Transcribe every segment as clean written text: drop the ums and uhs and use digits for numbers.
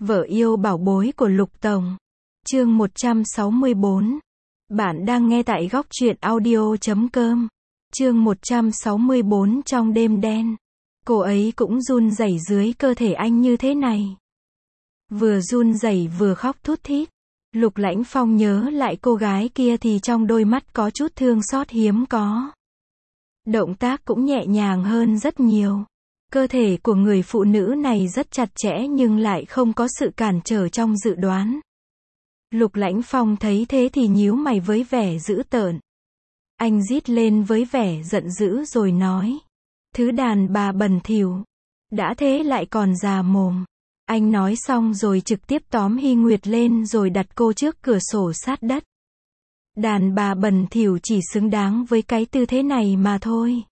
Vợ yêu bảo bối của Lục Tổng. Chương 164. Bạn đang nghe tại góc truyện audio.com. Chương 164 trong đêm đen. Cô ấy cũng run rẩy dưới cơ thể anh như thế này. Vừa run rẩy vừa khóc thút thít. Lục Lãnh Phong nhớ lại cô gái kia thì trong đôi mắt có chút thương xót hiếm có. Động tác cũng nhẹ nhàng hơn rất nhiều. Cơ thể của người phụ nữ này rất chặt chẽ nhưng lại không có sự cản trở trong dự đoán. Lục Lãnh Phong thấy thế thì nhíu mày với vẻ dữ tợn. Anh rít lên với vẻ giận dữ rồi nói. Thứ đàn bà bẩn thỉu. Đã thế lại còn già mồm. Anh nói xong rồi trực tiếp tóm Hy Nguyệt lên rồi đặt cô trước cửa sổ sát đất. Đàn bà bẩn thỉu chỉ xứng đáng với cái tư thế này mà thôi.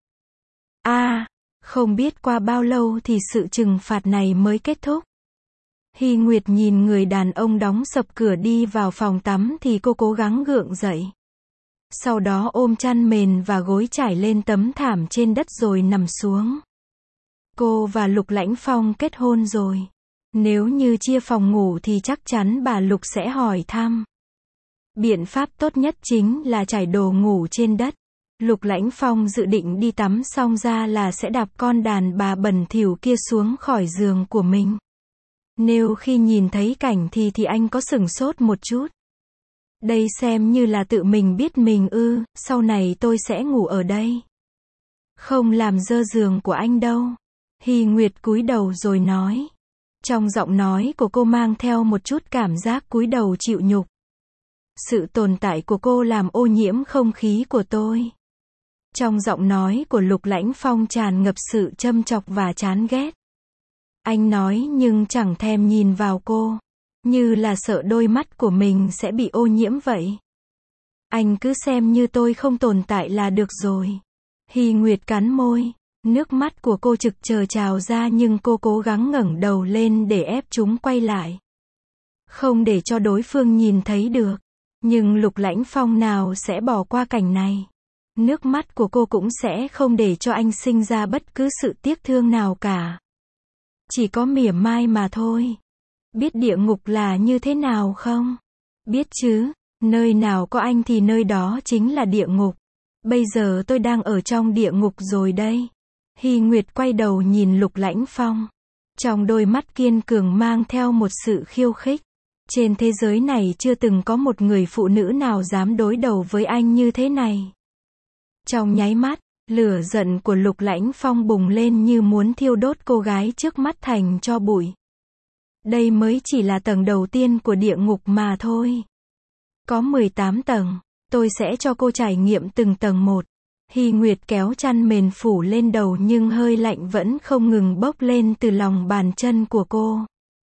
Không biết qua bao lâu thì sự trừng phạt này mới kết thúc. Hy Nguyệt nhìn người đàn ông đóng sập cửa đi vào phòng tắm thì cô cố gắng gượng dậy. Sau đó ôm chăn mền và gối trải lên tấm thảm trên đất rồi nằm xuống. Cô và Lục Lãnh Phong kết hôn rồi. Nếu như chia phòng ngủ thì chắc chắn bà Lục sẽ hỏi thăm. Biện pháp tốt nhất chính là trải đồ ngủ trên đất. Lục Lãnh Phong dự định đi tắm xong ra là sẽ đạp con đàn bà bẩn thỉu kia xuống khỏi giường của mình. Nếu khi nhìn thấy cảnh thì anh có sửng sốt một chút. Đây xem như là tự mình biết mình sau này tôi sẽ ngủ ở đây. Không làm dơ giường của anh đâu. Hy Nguyệt cúi đầu rồi nói. Trong giọng nói của cô mang theo một chút cảm giác cúi đầu chịu nhục. Sự tồn tại của cô làm ô nhiễm không khí của tôi. Trong giọng nói của Lục Lãnh Phong tràn ngập sự châm chọc và chán ghét. Anh nói nhưng chẳng thèm nhìn vào cô. Như là sợ đôi mắt của mình sẽ bị ô nhiễm vậy. Anh cứ xem như tôi không tồn tại là được rồi. Hy Nguyệt cắn môi. Nước mắt của cô trực chờ trào ra nhưng cô cố gắng ngẩng đầu lên để ép chúng quay lại. Không để cho đối phương nhìn thấy được. Nhưng Lục Lãnh Phong nào sẽ bỏ qua cảnh này. Nước mắt của cô cũng sẽ không để cho anh sinh ra bất cứ sự tiếc thương nào cả. Chỉ có mỉa mai mà thôi. Biết địa ngục là như thế nào không? Biết chứ, nơi nào có anh thì nơi đó chính là địa ngục. Bây giờ tôi đang ở trong địa ngục rồi đây. Hy Nguyệt quay đầu nhìn Lục Lãnh Phong. Trong đôi mắt kiên cường mang theo một sự khiêu khích. Trên thế giới này chưa từng có một người phụ nữ nào dám đối đầu với anh như thế này. Trong nháy mắt, lửa giận của Lục Lãnh Phong bùng lên như muốn thiêu đốt cô gái trước mắt thành tro bụi. Đây mới chỉ là tầng đầu tiên của địa ngục mà thôi. Có 18 tầng, tôi sẽ cho cô trải nghiệm từng tầng một. Hy Nguyệt kéo chăn mền phủ lên đầu nhưng hơi lạnh vẫn không ngừng bốc lên từ lòng bàn chân của cô.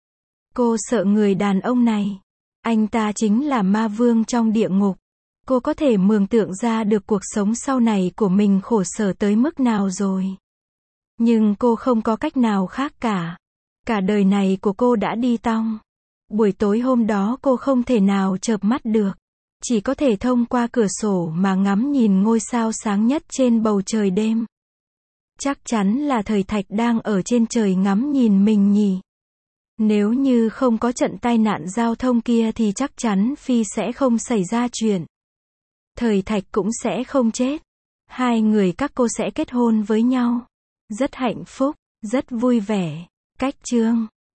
Cô sợ người đàn ông này. Anh ta chính là ma vương trong địa ngục. Cô có thể mường tượng ra được cuộc sống sau này của mình khổ sở tới mức nào rồi. Nhưng cô không có cách nào khác cả. Cả đời này của cô đã đi tong. Buổi tối hôm đó cô không thể nào chợp mắt được. Chỉ có thể thông qua cửa sổ mà ngắm nhìn ngôi sao sáng nhất trên bầu trời đêm. Chắc chắn là Thời Thạch đang ở trên trời ngắm nhìn mình nhỉ. Nếu như không có trận tai nạn giao thông kia thì chắc chắn Phi sẽ không xảy ra chuyện. Thời Thạch cũng sẽ không chết. Hai người các cô sẽ kết hôn với nhau. Rất hạnh phúc, rất vui vẻ. Cách chương